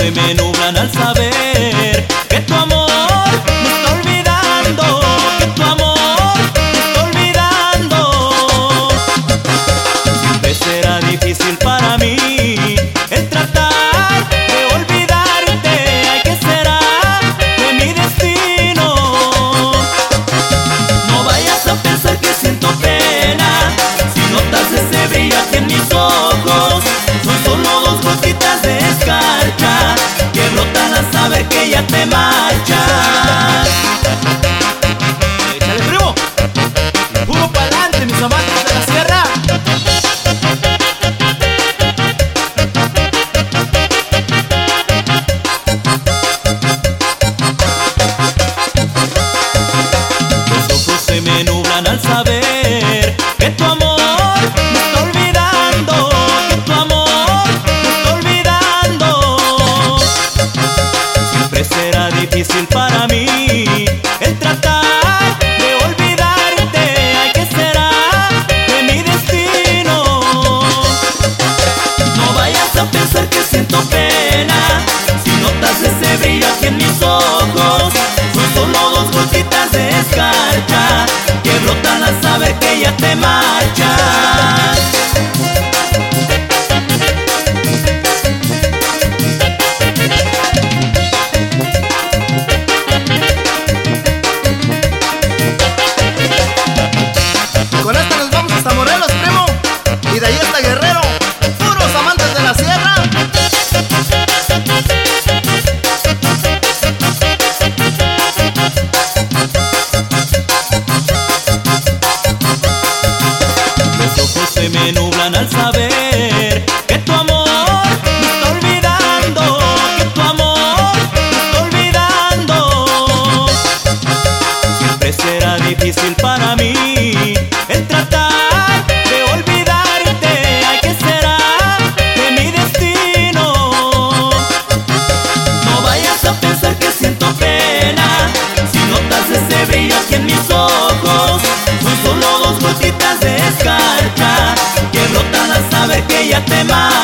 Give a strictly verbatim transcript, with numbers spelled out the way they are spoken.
se me nublan al saber que tu amor me está olvidando, que tu amor me está olvidando. Siempre será difícil para mí el tratar de olvidarte. Ay, ¿qué será de mi destino? No vayas a pensar que siento pena si notas ese brillo aquí en mis ojos. Son solo dos gotitas de escarcha que brotan al saber que ya te marchas. ¡Échale, primo! ¡Puro pa'lante, mis amantes de la sierra! Los ojos se me nublan al saber que tu amor me está olvidando, que tu amor me está olvidando. Siempre será difícil para mí el tratar de olvidarte. Ay, ¿qué será de mi destino? No vayas a pensar que siento pena si notas ese brillo aquí en mis ojos. Son solo dos gotitas de escarcha que brotan al saber que ya te marchas. Con esta nos vamos hasta Morelos, primo. Y de ahí hasta Guerrero. ¡Puros amantes de la sierra! Los ojos se me nublan al saber que tu amor me está olvidando, que tu amor me está olvidando. Siempre será difícil para mí el tratar de olvidarte. Ay, ¿qué será de mi destino? No vayas a pensar que siento pena si notas ese brillo aquí en mis ojos. Son solo dos gotitas de escarcha que brotan al saber que ya te marchas.